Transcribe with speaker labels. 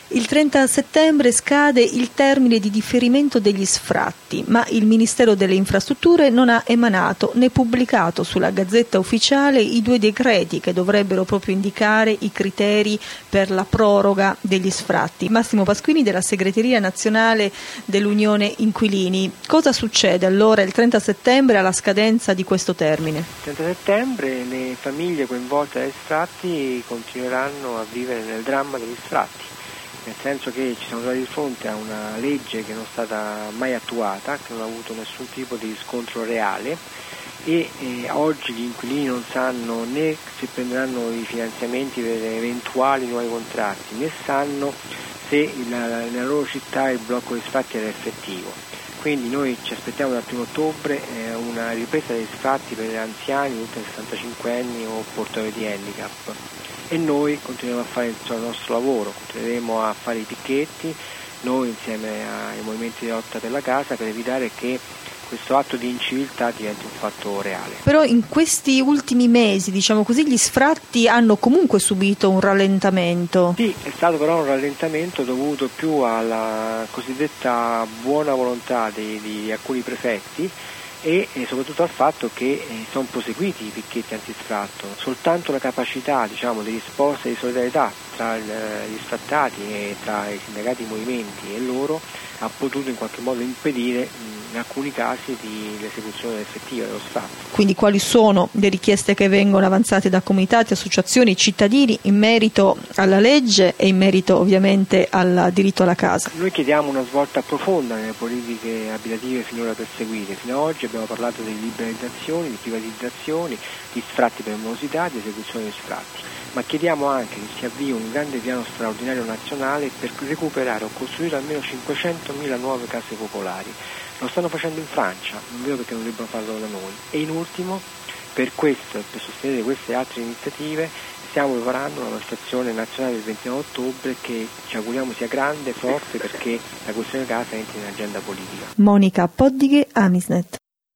Speaker 1: Il 30 settembre scade il termine di differimento degli sfratti, ma il Ministero delle Infrastrutture non ha emanato né pubblicato sulla Gazzetta Ufficiale i 2 decreti che dovrebbero proprio indicare i criteri per la proroga degli sfratti. Massimo Pasquini della Segreteria Nazionale dell'Unione Inquilini. Cosa succede allora il 30 settembre alla scadenza di questo termine?
Speaker 2: Il 30 settembre le famiglie coinvolte dagli sfratti continueranno a vivere nel dramma degli sfratti. Nel senso che ci siamo trovati di fronte a una legge che non è stata mai attuata, che non ha avuto nessun tipo di riscontro reale e oggi gli inquilini non sanno né se prenderanno i finanziamenti per eventuali nuovi contratti, né sanno se nella loro città il blocco degli sfratti era effettivo. Quindi noi ci aspettiamo dal 1 ottobre una ripresa degli sfratti per anziani, tutti 65 anni o portatori di handicap. E noi continueremo a fare il nostro lavoro, continueremo a fare i picchetti, noi insieme ai movimenti di lotta per la casa, per evitare che questo atto di inciviltà diventi un fatto reale.
Speaker 1: Però in questi ultimi mesi, diciamo così, gli sfratti hanno comunque subito un rallentamento.
Speaker 2: Sì, è stato però un rallentamento dovuto più alla cosiddetta buona volontà di alcuni prefetti e soprattutto al fatto che sono proseguiti i picchetti antisfratto. Soltanto la capacità di risposta e di solidarietà tra gli sfrattati e tra i sindacati, i movimenti e loro ha potuto in qualche modo impedire in alcuni casi l'esecuzione effettiva dello sfratto.
Speaker 1: Quindi quali sono le richieste che vengono avanzate da comitati, associazioni, cittadini in merito alla legge e in merito ovviamente al diritto alla casa?
Speaker 2: Noi chiediamo una svolta profonda nelle politiche abitative finora perseguite. Fino ad oggi abbiamo parlato di liberalizzazioni, di privatizzazioni, di sfratti per morosità, di esecuzione di sfratti. Ma chiediamo anche che si avvii un grande piano straordinario nazionale per recuperare o costruire almeno 500.000 nuove case popolari. Lo stanno facendo in Francia, non vedo perché non debbano farlo da noi. E in ultimo, per questo e per sostenere queste altre iniziative, stiamo preparando una manifestazione nazionale del 29 ottobre che ci auguriamo sia grande, forte, perché la questione casa entri in agenda politica.
Speaker 1: Monica Poddighe, Amisnet.